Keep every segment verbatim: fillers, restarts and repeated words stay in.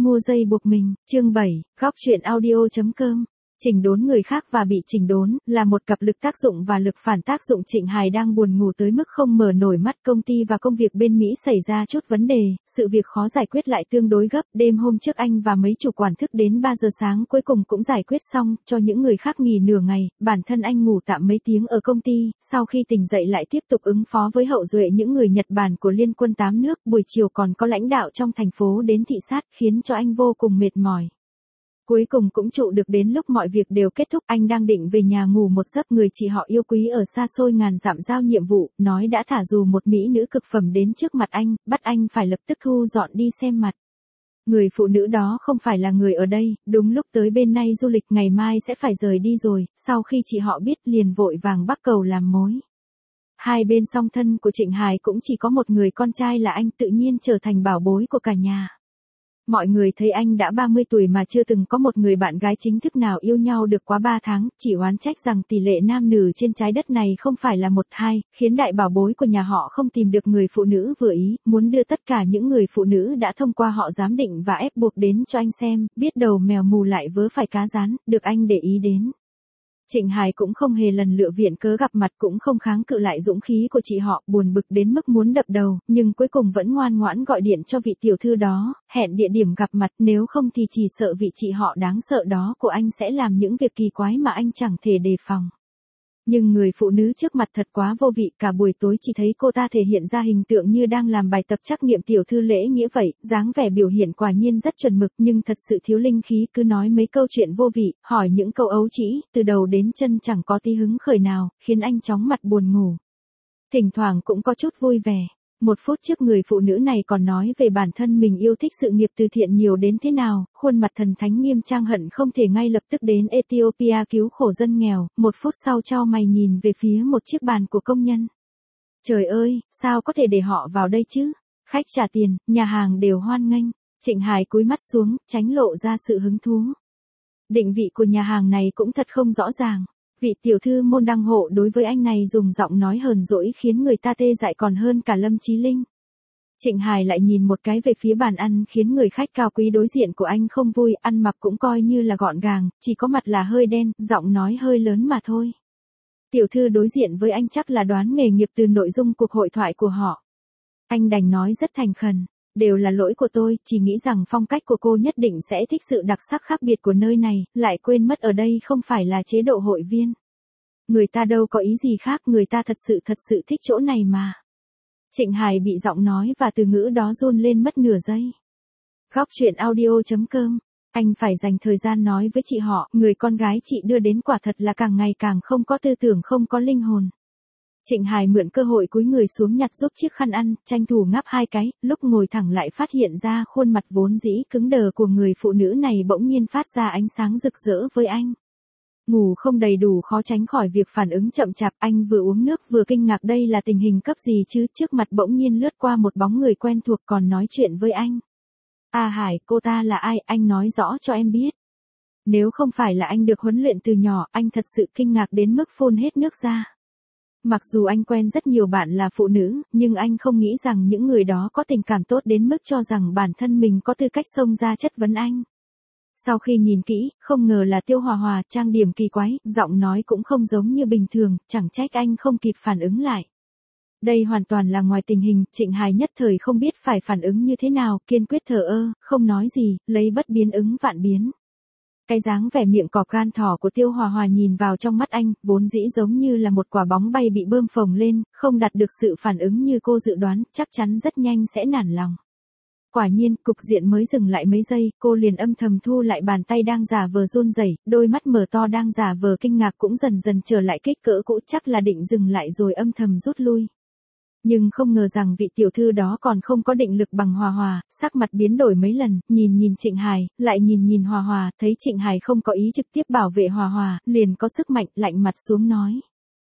mua dây buộc mình, chương bảy, góc chuyện audio.com. Chỉnh đốn người khác và bị chỉnh đốn, là một cặp lực tác dụng và lực phản tác dụng. Trịnh Hài đang buồn ngủ tới mức không mở nổi mắt. Công ty và công việc bên Mỹ xảy ra chút vấn đề, sự việc khó giải quyết lại tương đối gấp. Đêm hôm trước anh và mấy chủ quản thức đến ba giờ sáng cuối cùng cũng giải quyết xong, cho những người khác nghỉ nửa ngày. Bản thân anh ngủ tạm mấy tiếng ở công ty, sau khi tỉnh dậy lại tiếp tục ứng phó với hậu duệ những người Nhật Bản của Liên quân tám nước. Buổi chiều còn có lãnh đạo trong thành phố đến thị sát, khiến cho anh vô cùng mệt mỏi. Cuối cùng cũng trụ được đến lúc mọi việc đều kết thúc. Anh đang định về nhà ngủ một giấc, người chị họ yêu quý ở xa xôi ngàn dặm giao nhiệm vụ, nói đã thả dù một mỹ nữ cực phẩm đến trước mặt anh, bắt anh phải lập tức thu dọn đi xem mặt. Người phụ nữ đó không phải là người ở đây, đúng lúc tới bên này du lịch, ngày mai sẽ phải rời đi rồi. Sau khi chị họ biết liền vội vàng bắc cầu làm mối. Hai bên song thân của Trịnh Hài cũng chỉ có một người con trai là anh, tự nhiên trở thành bảo bối của cả nhà. Mọi người thấy anh đã ba mươi tuổi mà chưa từng có một người bạn gái chính thức nào yêu nhau được quá ba tháng, chỉ oán trách rằng tỷ lệ nam nữ trên trái đất này không phải là một hai, khiến đại bảo bối của nhà họ không tìm được người phụ nữ vừa ý, muốn đưa tất cả những người phụ nữ đã thông qua họ giám định và ép buộc đến cho anh xem, biết đầu mèo mù lại vớ phải cá rán, được anh để ý đến. Trịnh Hài cũng không hề lần lựa viện cớ gặp mặt, cũng không kháng cự lại dũng khí của chị họ, buồn bực đến mức muốn đập đầu, nhưng cuối cùng vẫn ngoan ngoãn gọi điện cho vị tiểu thư đó, hẹn địa điểm gặp mặt, nếu không thì chỉ sợ vị chị họ đáng sợ đó của anh sẽ làm những việc kỳ quái mà anh chẳng thể đề phòng. Nhưng người phụ nữ trước mặt thật quá vô vị, cả buổi tối chỉ thấy cô ta thể hiện ra hình tượng như đang làm bài tập trắc nghiệm tiểu thư lễ nghĩa vậy, dáng vẻ biểu hiện quả nhiên rất chuẩn mực nhưng thật sự thiếu linh khí, cứ nói mấy câu chuyện vô vị, hỏi những câu ấu trĩ, từ đầu đến chân chẳng có tí hứng khởi nào, khiến anh chóng mặt buồn ngủ. Thỉnh thoảng cũng có chút vui vẻ. Một phút trước người phụ nữ này còn nói về bản thân mình yêu thích sự nghiệp từ thiện nhiều đến thế nào, khuôn mặt thần thánh nghiêm trang hận không thể ngay lập tức đến Ethiopia cứu khổ dân nghèo, một phút sau chau mày nhìn về phía một chiếc bàn của công nhân. Trời ơi, sao có thể để họ vào đây chứ? Khách trả tiền, nhà hàng đều hoan nghênh. Trịnh Hài cúi mắt xuống, tránh lộ ra sự hứng thú. Định vị của nhà hàng này cũng thật không rõ ràng. Vị tiểu thư môn đăng hộ đối với anh này dùng giọng nói hờn dỗi khiến người ta tê dại còn hơn cả Lâm Chí Linh. Trịnh Hài lại nhìn một cái về phía bàn ăn, khiến người khách cao quý đối diện của anh không vui, ăn mặc cũng coi như là gọn gàng, chỉ có mặt là hơi đen, giọng nói hơi lớn mà thôi. Tiểu thư đối diện với anh chắc là đoán nghề nghiệp từ nội dung cuộc hội thoại của họ. Anh đành nói rất thành khẩn. Đều là lỗi của tôi, chỉ nghĩ rằng phong cách của cô nhất định sẽ thích sự đặc sắc khác biệt của nơi này, lại quên mất ở đây không phải là chế độ hội viên. Người ta đâu có ý gì khác, người ta thật sự thật sự thích chỗ này mà. Trịnh Hài bị giọng nói và từ ngữ đó run lên mất nửa giây. Góc chuyện audio.com. Anh phải dành thời gian nói với chị họ, người con gái chị đưa đến quả thật là càng ngày càng không có tư tưởng, không có linh hồn. Trịnh Hài mượn cơ hội cúi người xuống nhặt giúp chiếc khăn ăn, tranh thủ ngáp hai cái, lúc ngồi thẳng lại phát hiện ra khuôn mặt vốn dĩ cứng đờ của người phụ nữ này bỗng nhiên phát ra ánh sáng rực rỡ với anh. Ngủ không đầy đủ khó tránh khỏi việc phản ứng chậm chạp, anh vừa uống nước vừa kinh ngạc đây là tình hình cấp gì chứ, trước mặt bỗng nhiên lướt qua một bóng người quen thuộc còn nói chuyện với anh. À Hải, cô ta là ai, anh nói rõ cho em biết. Nếu không phải là anh được huấn luyện từ nhỏ, anh thật sự kinh ngạc đến mức phun hết nước ra. Mặc dù anh quen rất nhiều bạn là phụ nữ, nhưng anh không nghĩ rằng những người đó có tình cảm tốt đến mức cho rằng bản thân mình có tư cách xông ra chất vấn anh. Sau khi nhìn kỹ, không ngờ là Tiêu Hòa Hòa, trang điểm kỳ quái, giọng nói cũng không giống như bình thường, chẳng trách anh không kịp phản ứng lại. Đây hoàn toàn là ngoài tình hình, Trịnh Hài nhất thời không biết phải phản ứng như thế nào, kiên quyết thờ ơ, không nói gì, lấy bất biến ứng vạn biến. Cái dáng vẻ miệng cọp gan thỏ của Tiêu Hòa Hòa nhìn vào trong mắt anh, vốn dĩ giống như là một quả bóng bay bị bơm phồng lên, không đạt được sự phản ứng như cô dự đoán, chắc chắn rất nhanh sẽ nản lòng. Quả nhiên, cục diện mới dừng lại mấy giây, cô liền âm thầm thu lại bàn tay đang giả vờ run rẩy, đôi mắt mở to đang giả vờ kinh ngạc cũng dần dần trở lại kích cỡ cũ, chắc là định dừng lại rồi âm thầm rút lui. Nhưng không ngờ rằng vị tiểu thư đó còn không có định lực bằng Hòa Hòa, sắc mặt biến đổi mấy lần, nhìn nhìn Trịnh Hài, lại nhìn nhìn Hòa Hòa, thấy Trịnh Hài không có ý trực tiếp bảo vệ Hòa Hòa, liền có sức mạnh, lạnh mặt xuống nói.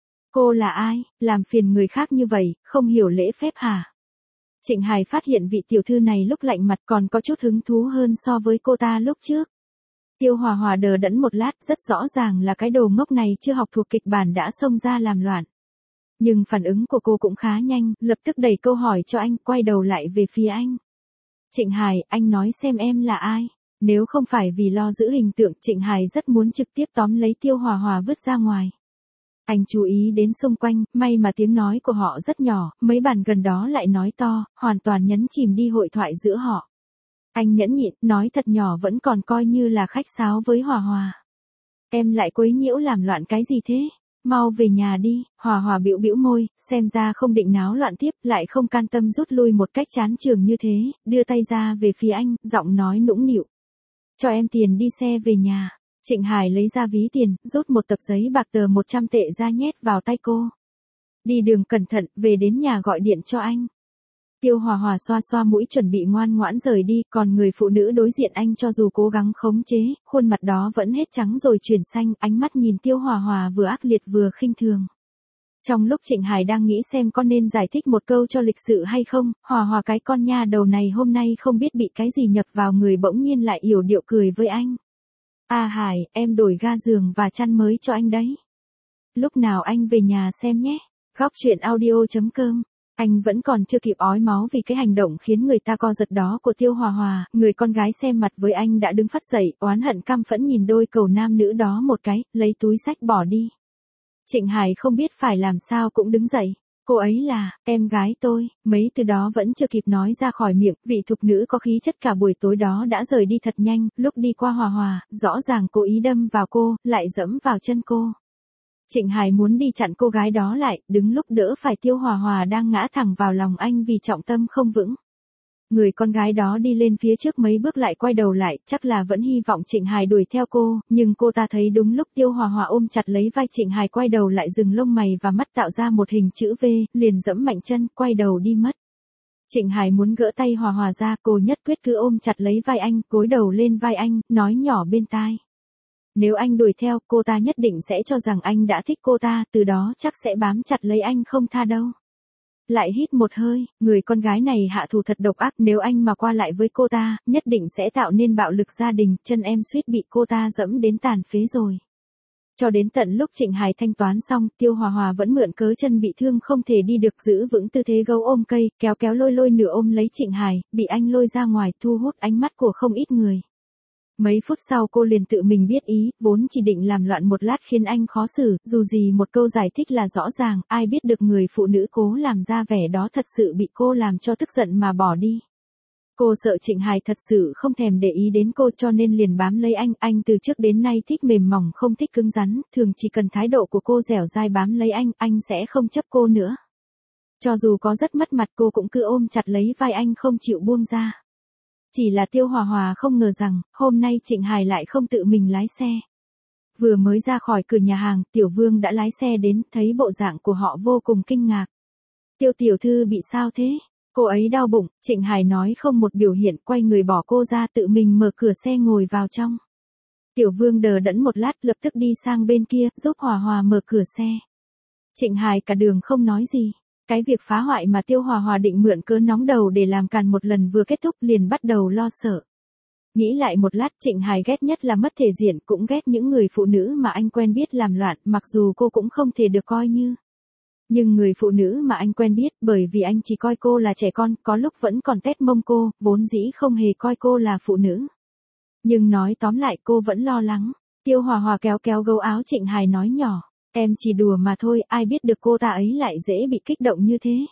Cô là ai, làm phiền người khác như vậy, không hiểu lễ phép hả? Trịnh Hài phát hiện vị tiểu thư này lúc lạnh mặt còn có chút hứng thú hơn so với cô ta lúc trước. Tiêu Hòa Hòa đờ đẫn một lát, rất rõ ràng là cái đồ ngốc này chưa học thuộc kịch bản đã xông ra làm loạn. Nhưng phản ứng của cô cũng khá nhanh, lập tức đẩy câu hỏi cho anh, quay đầu lại về phía anh. Trịnh Hải, anh nói xem em là ai? Nếu không phải vì lo giữ hình tượng, Trịnh Hải rất muốn trực tiếp tóm lấy Tiêu Hòa Hòa vứt ra ngoài. Anh chú ý đến xung quanh, may mà tiếng nói của họ rất nhỏ, mấy bàn gần đó lại nói to, hoàn toàn nhấn chìm đi hội thoại giữa họ. Anh nhẫn nhịn, nói thật nhỏ vẫn còn coi như là khách sáo với Hòa Hòa. Em lại quấy nhiễu làm loạn cái gì thế? Mau về nhà đi. Hòa Hòa bĩu bĩu môi, xem ra không định náo loạn tiếp, lại không can tâm rút lui một cách chán chường như thế, đưa tay ra về phía anh, giọng nói nũng nịu. Cho em tiền đi xe về nhà. Trịnh Hải lấy ra ví tiền, rút một tập giấy bạc tờ một trăm tệ ra nhét vào tay cô. Đi đường cẩn thận, về đến nhà gọi điện cho anh. Tiêu Hòa Hòa xoa xoa mũi chuẩn bị ngoan ngoãn rời đi, còn người phụ nữ đối diện anh cho dù cố gắng khống chế, khuôn mặt đó vẫn hết trắng rồi chuyển xanh, ánh mắt nhìn Tiêu Hòa Hòa vừa ác liệt vừa khinh thường. Trong lúc Trịnh Hải đang nghĩ xem có nên giải thích một câu cho lịch sự hay không, Hòa Hòa cái con nha đầu này hôm nay không biết bị cái gì nhập vào người bỗng nhiên lại yểu điệu cười với anh. À Hải, em đổi ga giường và chăn mới cho anh đấy. Lúc nào anh về nhà xem nhé. Góc truyện audio chấm com. Anh vẫn còn chưa kịp ói máu vì cái hành động khiến người ta co giật đó của Tiêu Hòa Hòa, người con gái xem mặt với anh đã đứng phắt dậy, oán hận căm phẫn nhìn đôi cầu nam nữ đó một cái, lấy túi xách bỏ đi. Trịnh Hải không biết phải làm sao cũng đứng dậy. Cô ấy là, em gái tôi, mấy từ đó vẫn chưa kịp nói ra khỏi miệng, vị thục nữ có khí chất cả buổi tối đó đã rời đi thật nhanh, lúc đi qua Hòa Hòa, rõ ràng cố ý đâm vào cô, lại dẫm vào chân cô. Trịnh Hải muốn đi chặn cô gái đó lại, đứng lúc đỡ phải Tiêu Hòa Hòa đang ngã thẳng vào lòng anh vì trọng tâm không vững. Người con gái đó đi lên phía trước mấy bước lại quay đầu lại, chắc là vẫn hy vọng Trịnh Hải đuổi theo cô, nhưng cô ta thấy đúng lúc Tiêu Hòa Hòa ôm chặt lấy vai Trịnh Hải quay đầu lại dừng lông mày và mắt tạo ra một hình chữ V, liền dẫm mạnh chân, quay đầu đi mất. Trịnh Hải muốn gỡ tay Hòa Hòa ra, cô nhất quyết cứ ôm chặt lấy vai anh, gối đầu lên vai anh, nói nhỏ bên tai. Nếu anh đuổi theo, cô ta nhất định sẽ cho rằng anh đã thích cô ta, từ đó chắc sẽ bám chặt lấy anh không tha đâu. Lại hít một hơi, người con gái này hạ thủ thật độc ác, nếu anh mà qua lại với cô ta, nhất định sẽ tạo nên bạo lực gia đình, chân em suýt bị cô ta dẫm đến tàn phế rồi. Cho đến tận lúc Trịnh Hải thanh toán xong, Tiêu Hòa Hòa vẫn mượn cớ chân bị thương không thể đi được giữ vững tư thế gấu ôm cây, kéo kéo lôi lôi nửa ôm lấy Trịnh Hải, bị anh lôi ra ngoài thu hút ánh mắt của không ít người. Mấy phút sau cô liền tự mình biết ý, vốn chỉ định làm loạn một lát khiến anh khó xử, dù gì một câu giải thích là rõ ràng, ai biết được người phụ nữ cố làm ra vẻ đó thật sự bị cô làm cho tức giận mà bỏ đi. Cô sợ Trịnh Hải thật sự không thèm để ý đến cô cho nên liền bám lấy anh, anh từ trước đến nay thích mềm mỏng không thích cứng rắn, thường chỉ cần thái độ của cô dẻo dai bám lấy anh, anh sẽ không chấp cô nữa. Cho dù có rất mất mặt cô cũng cứ ôm chặt lấy vai anh không chịu buông ra. Chỉ là Tiêu Hòa Hòa không ngờ rằng, hôm nay Trịnh Hải lại không tự mình lái xe. Vừa mới ra khỏi cửa nhà hàng, Tiểu Vương đã lái xe đến, thấy bộ dạng của họ vô cùng kinh ngạc. Tiêu tiểu thư bị sao thế? Cô ấy đau bụng, Trịnh Hải nói không một biểu hiện, quay người bỏ cô ra tự mình mở cửa xe ngồi vào trong. Tiểu Vương đờ đẫn một lát lập tức đi sang bên kia, giúp Hòa Hòa mở cửa xe. Trịnh Hải cả đường không nói gì. Cái việc phá hoại mà Tiêu Hòa Hòa định mượn cớ nóng đầu để làm càn một lần vừa kết thúc liền bắt đầu lo sợ. Nghĩ lại một lát Trịnh Hải ghét nhất là mất thể diện, cũng ghét những người phụ nữ mà anh quen biết làm loạn, mặc dù cô cũng không thể được coi như. Nhưng người phụ nữ mà anh quen biết, bởi vì anh chỉ coi cô là trẻ con, có lúc vẫn còn tét mông cô, vốn dĩ không hề coi cô là phụ nữ. Nhưng nói tóm lại cô vẫn lo lắng. Tiêu Hòa Hòa kéo kéo gấu áo Trịnh Hải nói nhỏ. Em chỉ đùa mà thôi, ai biết được cô ta ấy lại dễ bị kích động như thế.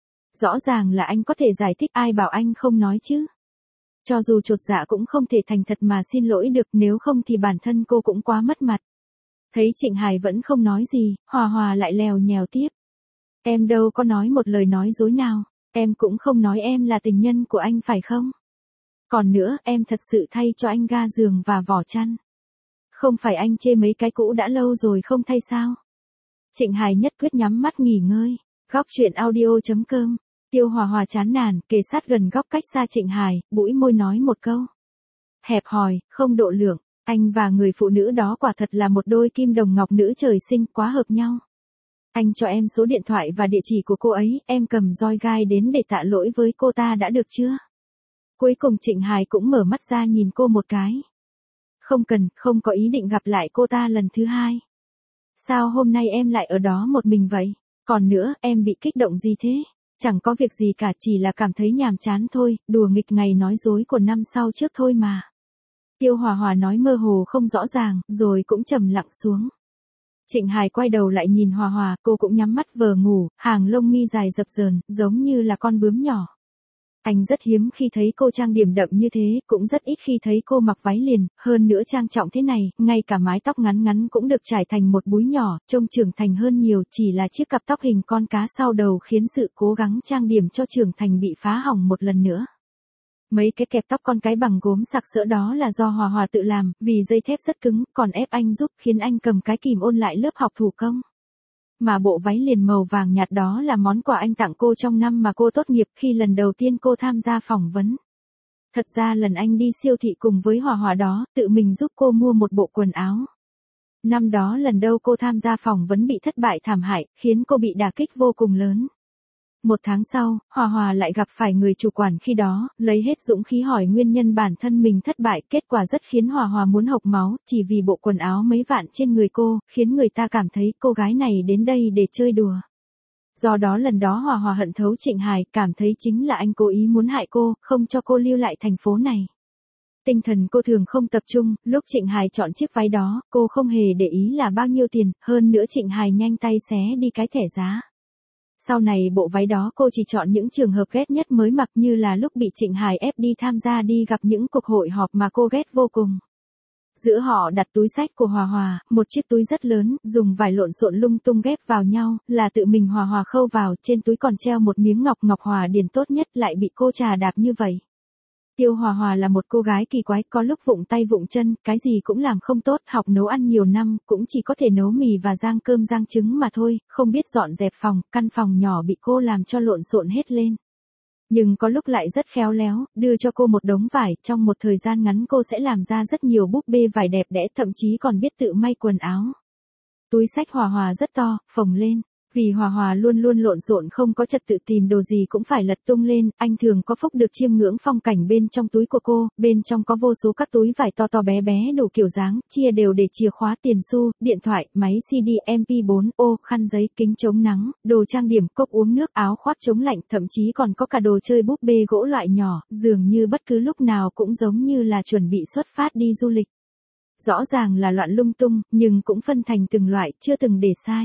Rõ ràng là anh có thể giải thích, ai bảo anh không nói chứ. Cho dù chột dạ cũng không thể thành thật mà xin lỗi được, nếu không thì bản thân cô cũng quá mất mặt. Thấy Trịnh Hải vẫn không nói gì, Hòa Hòa lại lèo nhèo tiếp. Em đâu có nói một lời nói dối nào, em cũng không nói em là tình nhân của anh phải không? Còn nữa, em thật sự thay cho anh ga giường và vỏ chăn. Không phải anh chê mấy cái cũ đã lâu rồi không thay sao? Trịnh Hải nhất quyết nhắm mắt nghỉ ngơi. Góc truyện audio chấm com. Tiêu Hòa Hòa chán nản, kề sát gần góc cách xa Trịnh Hải, bũi môi nói một câu. Hẹp hòi, không độ lượng, anh và người phụ nữ đó quả thật là một đôi kim đồng ngọc nữ trời sinh, quá hợp nhau. Anh cho em số điện thoại và địa chỉ của cô ấy, em cầm roi gai đến để tạ lỗi với cô ta đã được chưa? Cuối cùng Trịnh Hải cũng mở mắt ra nhìn cô một cái. Không cần, không có ý định gặp lại cô ta lần thứ hai. Sao hôm nay em lại ở đó một mình vậy? Còn nữa, em bị kích động gì thế? Chẳng có việc gì cả, chỉ là cảm thấy nhàm chán thôi, đùa nghịch ngày nói dối của năm sau trước thôi mà. Tiêu Hòa Hòa nói mơ hồ không rõ ràng, rồi cũng trầm lặng xuống. Trịnh Hải quay đầu lại nhìn Hòa Hòa, cô cũng nhắm mắt vờ ngủ, hàng lông mi dài dập dờn, giống như là con bướm nhỏ. Anh rất hiếm khi thấy cô trang điểm đậm như thế, cũng rất ít khi thấy cô mặc váy liền, hơn nữa trang trọng thế này, ngay cả mái tóc ngắn ngắn cũng được trải thành một búi nhỏ, trông trưởng thành hơn nhiều, chỉ là chiếc cặp tóc hình con cá sau đầu khiến sự cố gắng trang điểm cho trưởng thành bị phá hỏng một lần nữa. Mấy cái kẹp tóc con cái bằng gốm sặc sỡ đó là do Hòa Hòa tự làm, vì dây thép rất cứng, còn ép anh giúp khiến anh cầm cái kìm ôn lại lớp học thủ công. Mà bộ váy liền màu vàng nhạt đó là món quà anh tặng cô trong năm mà cô tốt nghiệp khi lần đầu tiên cô tham gia phỏng vấn. Thật ra lần anh đi siêu thị cùng với Hòa Hòa đó, tự mình giúp cô mua một bộ quần áo. Năm đó lần đầu cô tham gia phỏng vấn bị thất bại thảm hại, khiến cô bị đả kích vô cùng lớn. Một tháng sau, Hòa Hòa lại gặp phải người chủ quản khi đó, lấy hết dũng khí hỏi nguyên nhân bản thân mình thất bại, kết quả rất khiến Hòa Hòa muốn hộc máu, chỉ vì bộ quần áo mấy vạn trên người cô, khiến người ta cảm thấy cô gái này đến đây để chơi đùa. Do đó lần đó Hòa Hòa hận thấu Trịnh Hải, cảm thấy chính là anh cố ý muốn hại cô, không cho cô lưu lại thành phố này. Tinh thần cô thường không tập trung, lúc Trịnh Hải chọn chiếc váy đó, cô không hề để ý là bao nhiêu tiền, hơn nữa Trịnh Hải nhanh tay xé đi cái thẻ giá. Sau này bộ váy đó cô chỉ chọn những trường hợp ghét nhất mới mặc, như là lúc bị Trịnh Hải ép đi tham gia đi gặp những cuộc hội họp mà cô ghét vô cùng. Giữa họ đặt túi xách của Hòa Hòa, một chiếc túi rất lớn, dùng vải lộn xộn lung tung ghép vào nhau, là tự mình Hòa Hòa khâu vào, trên túi còn treo một miếng ngọc ngọc Hòa Điền tốt nhất, lại bị cô trà đạp như vậy. Tiêu Hòa Hòa là một cô gái kỳ quái, có lúc vụng tay vụng chân, cái gì cũng làm không tốt, học nấu ăn nhiều năm, cũng chỉ có thể nấu mì và rang cơm rang trứng mà thôi, không biết dọn dẹp phòng, căn phòng nhỏ bị cô làm cho lộn xộn hết lên. Nhưng có lúc lại rất khéo léo, đưa cho cô một đống vải, trong một thời gian ngắn cô sẽ làm ra rất nhiều búp bê vải đẹp đẽ, thậm chí còn biết tự may quần áo. Túi xách Hòa Hòa rất to, phồng lên. Vì Hòa Hòa luôn luôn lộn xộn không có trật tự, tìm đồ gì cũng phải lật tung lên, anh thường có phúc được chiêm ngưỡng phong cảnh bên trong túi của cô, bên trong có vô số các túi vải to to bé bé đủ kiểu dáng, chia đều để chìa khóa, tiền xu, điện thoại, máy xê đê, em pê bốn, ô, khăn giấy, kính chống nắng, đồ trang điểm, cốc uống nước, áo khoác chống lạnh, thậm chí còn có cả đồ chơi búp bê gỗ loại nhỏ, dường như bất cứ lúc nào cũng giống như là chuẩn bị xuất phát đi du lịch. Rõ ràng là loạn lung tung, nhưng cũng phân thành từng loại, chưa từng để sai.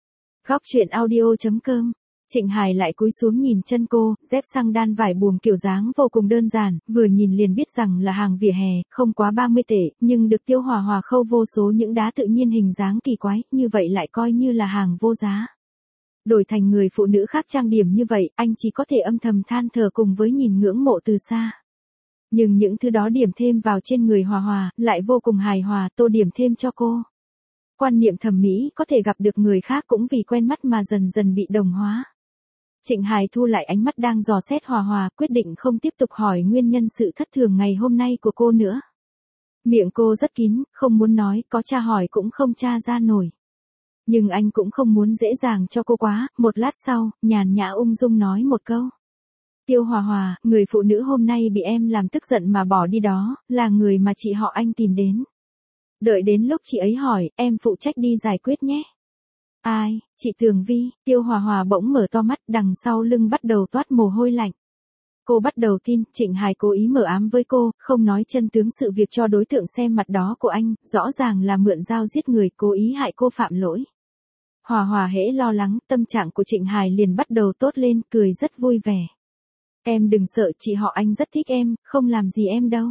Góc truyện audio chấm com. Trịnh Hải lại cúi xuống nhìn chân cô, dép xăng đan vải buồm kiểu dáng vô cùng đơn giản, vừa nhìn liền biết rằng là hàng vỉa hè, không quá ba mươi tệ, nhưng được Tiêu Hòa Hòa khâu vô số những đá tự nhiên hình dáng kỳ quái, như vậy lại coi như là hàng vô giá. Đổi thành người phụ nữ khác trang điểm như vậy, anh chỉ có thể âm thầm than thở cùng với nhìn ngưỡng mộ từ xa. Nhưng những thứ đó điểm thêm vào trên người Hòa Hòa, lại vô cùng hài hòa, tô điểm thêm cho cô. Quan niệm thẩm mỹ có thể gặp được người khác cũng vì quen mắt mà dần dần bị đồng hóa. Trịnh Hải thu lại ánh mắt đang dò xét Hòa Hòa, quyết định không tiếp tục hỏi nguyên nhân sự thất thường ngày hôm nay của cô nữa. Miệng cô rất kín, không muốn nói, có tra hỏi cũng không tra ra nổi. Nhưng anh cũng không muốn dễ dàng cho cô quá, một lát sau, nhàn nhã ung dung nói một câu. Tiêu Hòa Hòa, người phụ nữ hôm nay bị em làm tức giận mà bỏ đi đó, là người mà chị họ anh tìm đến. Đợi đến lúc chị ấy hỏi, em phụ trách đi giải quyết nhé. Ai, chị Tường Vi, Tiêu Hòa Hòa bỗng mở to mắt, đằng sau lưng bắt đầu toát mồ hôi lạnh. Cô bắt đầu tin, Trịnh Hải cố ý mở ám với cô, không nói chân tướng sự việc cho đối tượng xem mặt đó của anh, rõ ràng là mượn dao giết người, cố ý hại cô phạm lỗi. Hòa Hòa hễ lo lắng, tâm trạng của Trịnh Hải liền bắt đầu tốt lên, cười rất vui vẻ. Em đừng sợ, chị họ anh rất thích em, không làm gì em đâu.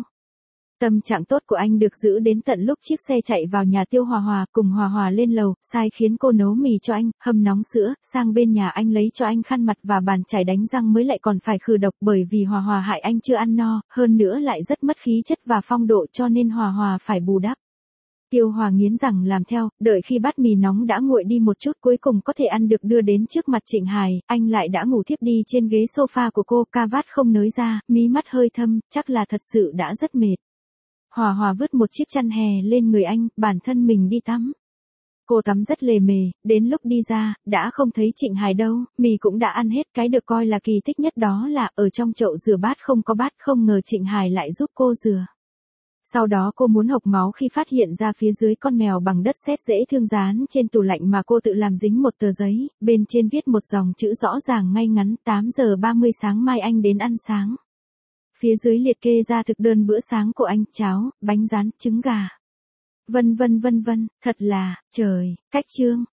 Tâm trạng tốt của anh được giữ đến tận lúc chiếc xe chạy vào nhà Tiêu Hòa Hòa, cùng Hòa Hòa lên lầu, sai khiến cô nấu mì cho anh, hâm nóng sữa, sang bên nhà anh lấy cho anh khăn mặt và bàn chải đánh răng mới lại còn phải khử độc, bởi vì Hòa Hòa hại anh chưa ăn no, hơn nữa lại rất mất khí chất và phong độ, cho nên Hòa Hòa phải bù đắp. Tiêu Hòa nghiến rằng làm theo, đợi khi bát mì nóng đã nguội đi một chút, cuối cùng có thể ăn được, đưa đến trước mặt Trịnh Hải, anh lại đã ngủ thiếp đi trên ghế sofa của cô, ca vát không nới ra, mí mắt hơi thâm, chắc là thật sự đã rất mệt. Hòa Hòa vứt một chiếc chăn hè lên người anh, bản thân mình đi tắm. Cô tắm rất lề mề, đến lúc đi ra, đã không thấy Trịnh Hải đâu, mì cũng đã ăn hết, cái được coi là kỳ tích nhất đó là, ở trong chậu rửa bát không có bát, không ngờ Trịnh Hải lại giúp cô rửa. Sau đó cô muốn hộc máu khi phát hiện ra phía dưới con mèo bằng đất sét dễ thương dán trên tủ lạnh mà cô tự làm dính một tờ giấy, bên trên viết một dòng chữ rõ ràng ngay ngắn: tám giờ ba mươi sáng mai anh đến ăn sáng. Phía dưới liệt kê ra thực đơn bữa sáng của anh: cháo, bánh rán, trứng gà. Vân vân vân vân, thật là, trời, cách chương.